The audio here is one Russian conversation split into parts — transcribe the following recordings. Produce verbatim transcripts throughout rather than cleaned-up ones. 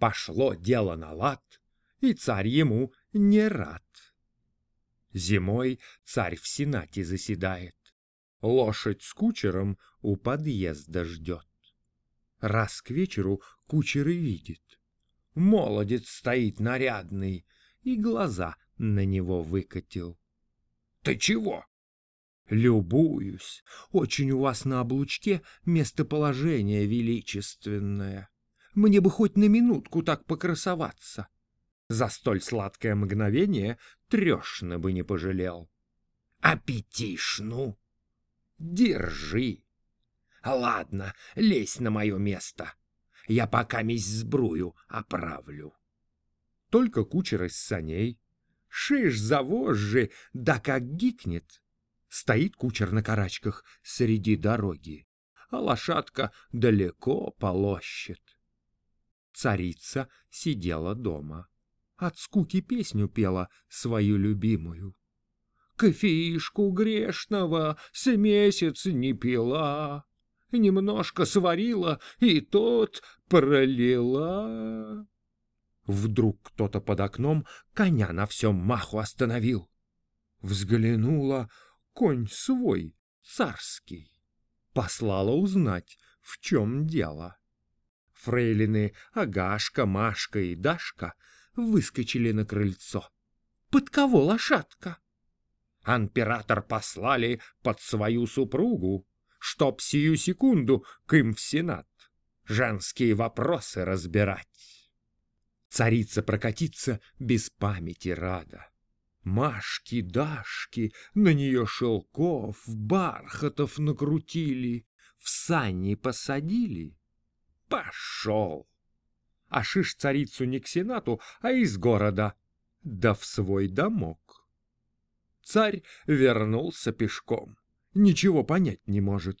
Пошло дело на лад, и царь ему не рад. Зимой царь в сенате заседает, лошадь с кучером у подъезда ждет. Раз к вечеру кучер и видит, молодец стоит нарядный, и глаза на него выкатил. — Ты чего? — Любуюсь. Очень у вас на облучке местоположение величественное. Мне бы хоть на минутку так покрасоваться. За столь сладкое мгновение трешно бы не пожалел. — Аппетишну! — Держи. — Ладно, лезь на мое место. Я пока месть сбрую оправлю. Только кучер из саней. Шиш за вожжи, да как гикнет. Стоит кучер на карачках среди дороги, а лошадка далеко полощет. Царица сидела дома. От скуки песню пела свою любимую. Кофеишку грешного с месяц не пила, немножко сварила и тот пролила. Вдруг кто-то под окном коня на всем маху остановил. Взглянула, конь свой, царский. Послала узнать, в чем дело. Фрейлины Агашка, Машка и Дашка выскочили на крыльцо. Под кого лошадка? Император послали под свою супругу, чтоб сию секунду к им в сенат женские вопросы разбирать. Царица прокатиться без памяти рада. Машки, Дашки на нее шелков, бархатов накрутили, в сани посадили. Пошел! А шиш царицу не к сенату, а из города, да в свой домок. Царь вернулся пешком, ничего понять не может.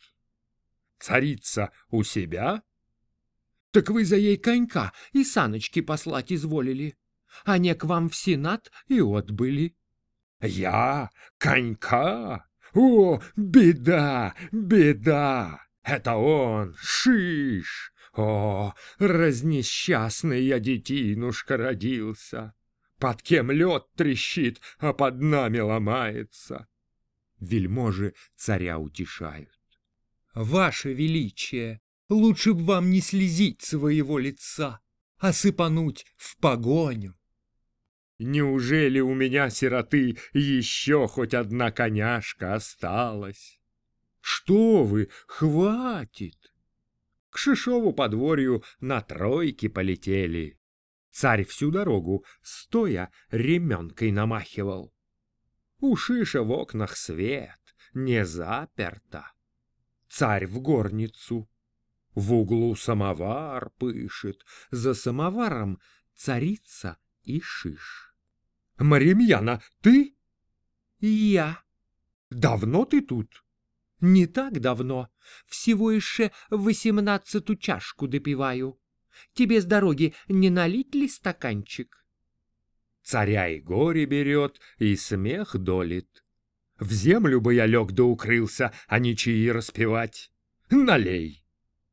Царица у себя? Так вы за ей конька и саночки послать изволили, а не к вам в сенат и отбыли. Я? Конька? О, беда, беда! Это он, Шиш! О, разнесчастный я детинушка родился! Под кем лед трещит, а под нами ломается. Вельможи царя утешают. Ваше величие, лучше б вам не слезить своего лица, а сыпануть в погоню. Неужели у меня, сироты, еще хоть одна коняшка осталась? Что вы, хватит! К Шишову подворью на тройке полетели. Царь всю дорогу, стоя, ременкой намахивал. У Шиша в окнах свет, не заперто. Царь в горницу. В углу самовар пышет, за самоваром царица и Шиш. — Маримьяна, ты? — Я. — Давно ты тут? — Не так давно. Всего еще восемнадцатую чашку допиваю. Тебе с дороги не налить ли стаканчик? Царя и горе берет, и смех долит. В землю бы я лег да укрылся, а не чаи распевать. Налей!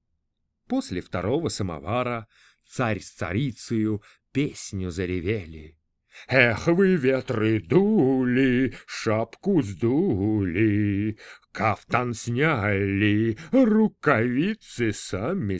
После второго самовара царь с царицею песню заревели. Эх, вы ветры дули, шапку сдули, кафтан сняли, рукавицы сами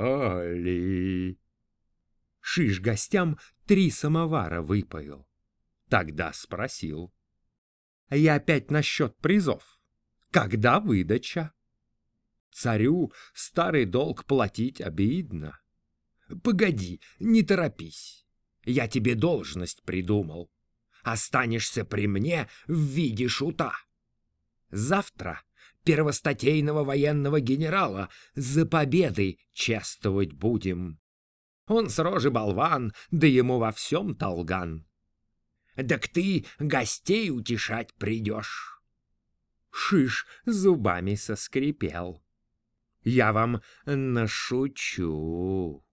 спали. Шиш гостям три самовара выпоил. Тогда спросил. Я опять насчет призов. Когда выдача? Царю старый долг платить обидно. Погоди, не торопись. Я тебе должность придумал. Останешься при мне в виде шута. Завтра первостатейного военного генерала за победой чествовать будем. Он с рожи болван, да ему во всем толган. Так ты гостей утешать придешь. Шиш зубами соскрипел. Я вам нашучу.